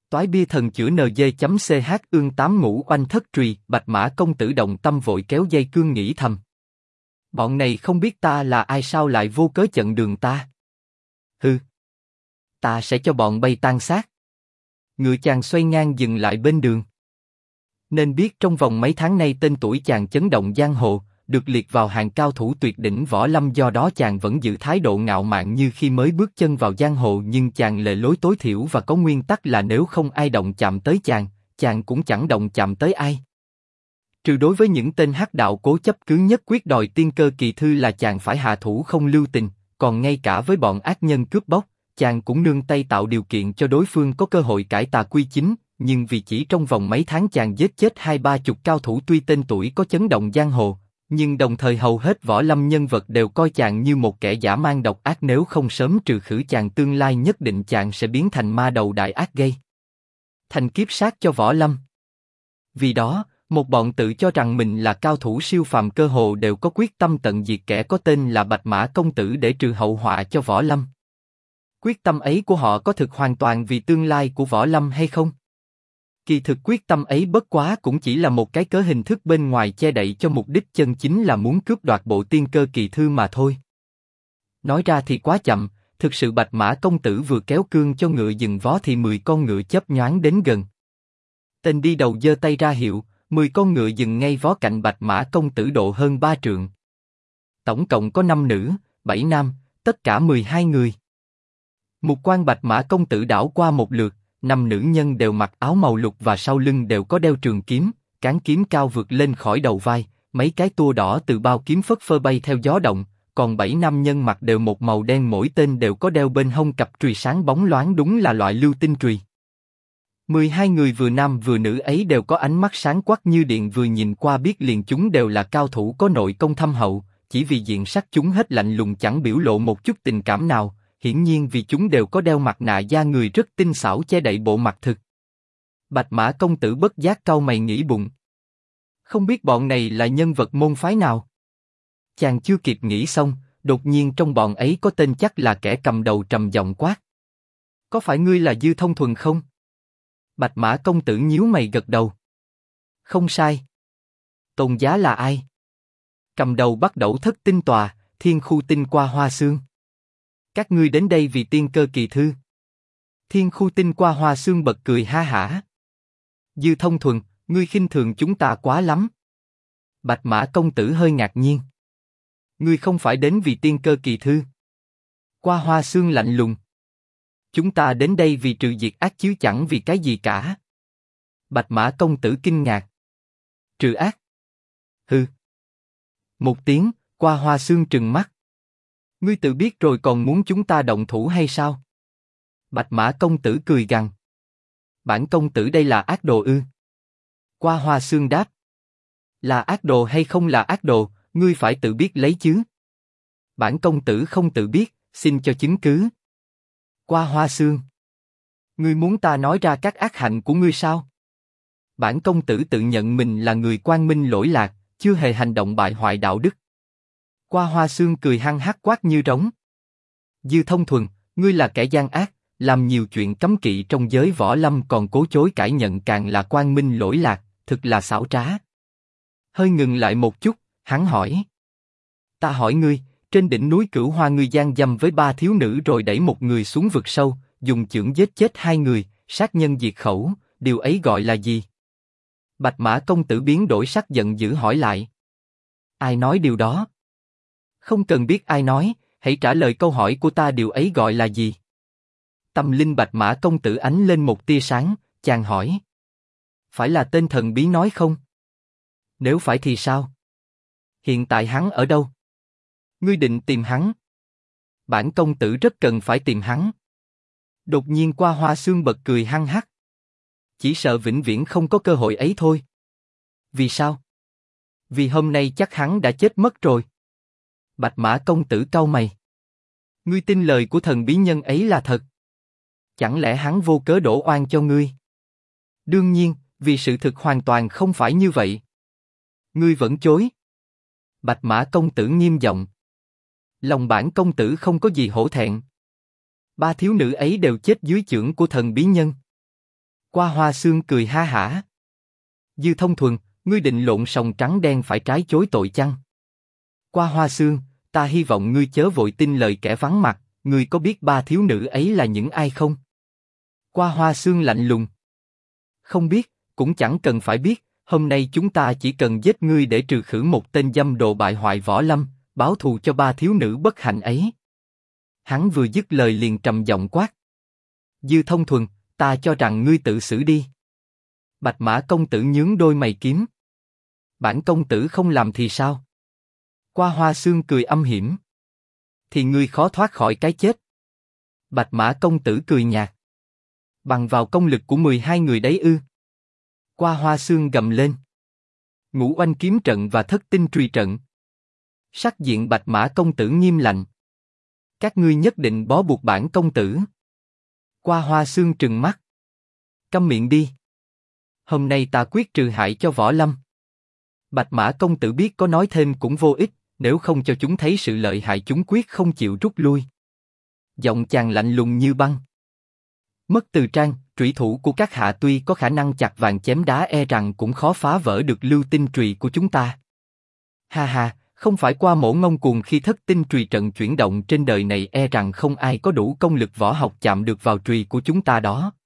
Toái bia thần chữa NG.ch ương tám ngũ oanh thất trùy, Bạch Mã công tử động tâm vội kéo dây cương nghĩ thầm. Bọn này không biết ta là ai sao lại vô cớ chặn đường ta? Hừ, ta sẽ cho bọn bay tan xác. Ngựa chàng xoay ngang dừng lại bên đường. Nên biết trong vòng mấy tháng nay tên tuổi chàng chấn động giang hồ, được liệt vào hàng cao thủ tuyệt đỉnh võ lâm, do đó chàng vẫn giữ thái độ ngạo mạn như khi mới bước chân vào giang hồ, nhưng chàng lề lối tối thiểu và có nguyên tắc là nếu không ai động chạm tới chàng cũng chẳng động chạm tới ai. Trừ đối với những tên hắc đạo cố chấp cứng nhất quyết đòi tiên cơ kỳ thư là chàng phải hạ thủ không lưu tình, còn ngay cả với bọn ác nhân cướp bóc, chàng cũng nương tay tạo điều kiện cho đối phương có cơ hội cải tà quy chính, nhưng vì chỉ trong vòng mấy tháng chàng giết chết 20-30 cao thủ tuy tên tuổi có chấn động giang hồ, nhưng đồng thời hầu hết võ lâm nhân vật đều coi chàng như một kẻ dã man độc ác, nếu không sớm trừ khử chàng tương lai nhất định chàng sẽ biến thành ma đầu đại ác gây thành kiếp sát cho võ lâm. Vì đó, một bọn tự cho rằng mình là cao thủ siêu phàm cơ hồ đều có quyết tâm tận diệt kẻ có tên là Bạch Mã công tử để trừ hậu họa cho võ lâm. Quyết tâm ấy của họ có thực hoàn toàn vì tương lai của võ lâm hay không? Kỳ thực quyết tâm ấy bất quá cũng chỉ là một cái cớ hình thức bên ngoài che đậy cho mục đích chân chính là muốn cướp đoạt bộ tiên cơ kỳ thư mà thôi. Nói ra thì quá chậm, thực sự Bạch Mã công tử vừa kéo cương cho ngựa dừng vó thì 10 con ngựa chớp nhoáng đến gần. Tên đi đầu giơ tay ra hiệu, 10 con ngựa dừng ngay vó cạnh Bạch Mã công tử độ hơn 3 trượng. Tổng cộng có 5 nữ, 7 nam, tất cả 12 người. Mục quan Bạch Mã công tử đảo qua một lượt, 5 nữ nhân đều mặc áo màu lục và sau lưng đều có đeo trường kiếm, cán kiếm cao vượt lên khỏi đầu vai, mấy cái tua đỏ từ bao kiếm phất phơ bay theo gió động, còn 7 nam nhân mặc đều một màu đen, mỗi tên đều có đeo bên hông cặp trùy sáng bóng loáng, đúng là loại lưu tinh trùy. 12 người vừa nam vừa nữ ấy đều có ánh mắt sáng quắc như điện, vừa nhìn qua biết liền chúng đều là cao thủ có nội công thâm hậu, chỉ vì diện sắc chúng hết lạnh lùng chẳng biểu lộ một chút tình cảm nào, hiển nhiên vì chúng đều có đeo mặt nạ da người rất tinh xảo che đậy bộ mặt thực. Bạch Mã công tử bất giác cau mày nghĩ bụng. Không biết bọn này là nhân vật môn phái nào? Chàng chưa kịp nghĩ xong, đột nhiên trong bọn ấy có tên chắc là kẻ cầm đầu trầm giọng quát. Có phải ngươi là Dư Thông Thuần không? Bạch Mã công tử nhíu mày gật đầu. Không sai. Tôn giá là ai? Cầm đầu bắt đầu thất tinh tòa, thiên khu tinh qua hoa xương. Các ngươi đến đây vì tiên cơ kỳ thư. Thiên khu tinh qua hoa xương bật cười ha hả. Dư Thông Thuần, ngươi khinh thường chúng ta quá lắm. Bạch Mã công tử hơi ngạc nhiên. Ngươi không phải đến vì tiên cơ kỳ thư. Qua hoa xương lạnh lùng. Chúng ta đến đây vì trừ diệt ác chứ chẳng vì cái gì cả. Bạch Mã công tử kinh ngạc. Trừ ác? Hừ. Một tiếng, qua hoa xương trừng mắt. Ngươi tự biết rồi còn muốn chúng ta động thủ hay sao? Bạch Mã công tử cười gằn. Bản công tử đây là ác đồ ư? Qua hoa xương đáp. Là ác đồ hay không là ác đồ, ngươi phải tự biết lấy chứ. Bản công tử không tự biết, xin cho chứng cứ. Qua hoa xương. Ngươi muốn ta nói ra các ác hạnh của ngươi sao? Bản công tử tự nhận mình là người quang minh lỗi lạc, chưa hề hành động bại hoại đạo đức. Qua hoa xương cười hăng hắc quát như trống. Dư Thông Thuần, ngươi là kẻ gian ác, làm nhiều chuyện cấm kỵ trong giới võ lâm còn cố chối cãi nhận càng là quang minh lỗi lạc, thực là xảo trá. Hơi ngừng lại một chút, hắn hỏi. Ta hỏi ngươi, trên đỉnh núi Cửu Hoa ngươi gian dâm với 3 thiếu nữ rồi đẩy một người xuống vực sâu, dùng chưởng giết chết 2 người, sát nhân diệt khẩu, điều ấy gọi là gì? Bạch Mã công tử biến đổi sắc giận dữ hỏi lại. Ai nói điều đó? Không cần biết ai nói, hãy trả lời câu hỏi của ta, điều ấy gọi là gì? Tâm linh Bạch Mã công tử ánh lên một tia sáng, chàng hỏi. Phải là tên thần bí nói không? Nếu phải thì sao? Hiện tại hắn ở đâu? Ngươi định tìm hắn? Bản công tử rất cần phải tìm hắn. Đột nhiên qua hoa xương bật cười hăng hắc. Chỉ sợ vĩnh viễn không có cơ hội ấy thôi. Vì sao? Vì hôm nay chắc hắn đã chết mất rồi. Bạch Mã công tử cau mày. Ngươi tin lời của thần bí nhân ấy là thật? Chẳng lẽ hắn vô cớ đổ oan cho ngươi? Đương nhiên, vì sự thực hoàn toàn không phải như vậy. Ngươi vẫn chối. Bạch Mã công tử nghiêm giọng. Lòng bản công tử không có gì hổ thẹn. 3 thiếu nữ ấy đều chết dưới chưởng của thần bí nhân. Qua Hoa Xương cười ha hả. Dư Thông Thuần, ngươi định lộn sòng trắng đen phải trái chối tội chăng? Qua Hoa Xương, ta hy vọng ngươi chớ vội tin lời kẻ vắng mặt, ngươi có biết ba thiếu nữ ấy là những ai không? Qua Hoa Xương lạnh lùng. Không biết, cũng chẳng cần phải biết, hôm nay chúng ta chỉ cần giết ngươi để trừ khử một tên dâm đồ bại hoại võ lâm, báo thù cho ba thiếu nữ bất hạnh ấy. Hắn vừa dứt lời liền trầm giọng quát. Dư Thông Thuần, ta cho rằng ngươi tự xử đi. Bạch Mã công tử nhướng đôi mày kiếm. Bản công tử không làm thì sao? Qua Hoa Xương cười âm hiểm. Thì ngươi khó thoát khỏi cái chết. Bạch Mã công tử cười nhạt. Bằng vào công lực của 12 người đấy ư? Qua Hoa Xương gầm lên. Ngũ Oanh kiếm trận và Thất tinh truy trận. Sắc diện Bạch Mã công tử nghiêm lạnh. Các ngươi nhất định bó buộc bản công tử. Qua Hoa Xương trừng mắt. Câm miệng đi. Hôm nay ta quyết trừ hại cho võ lâm. Bạch Mã công tử biết có nói thêm cũng vô ích, nếu không cho chúng thấy sự lợi hại chúng quyết không chịu rút lui. Giọng chàng lạnh lùng như băng. Mất từ trang, trủy thủ của các hạ tuy có khả năng chặt vàng chém đá e rằng cũng khó phá vỡ được lưu tinh trùy của chúng ta. Ha ha, không phải qua mổ ngông cuồng khi thất tinh trùy trận chuyển động trên đời này e rằng không ai có đủ công lực võ học chạm được vào trùy của chúng ta đó.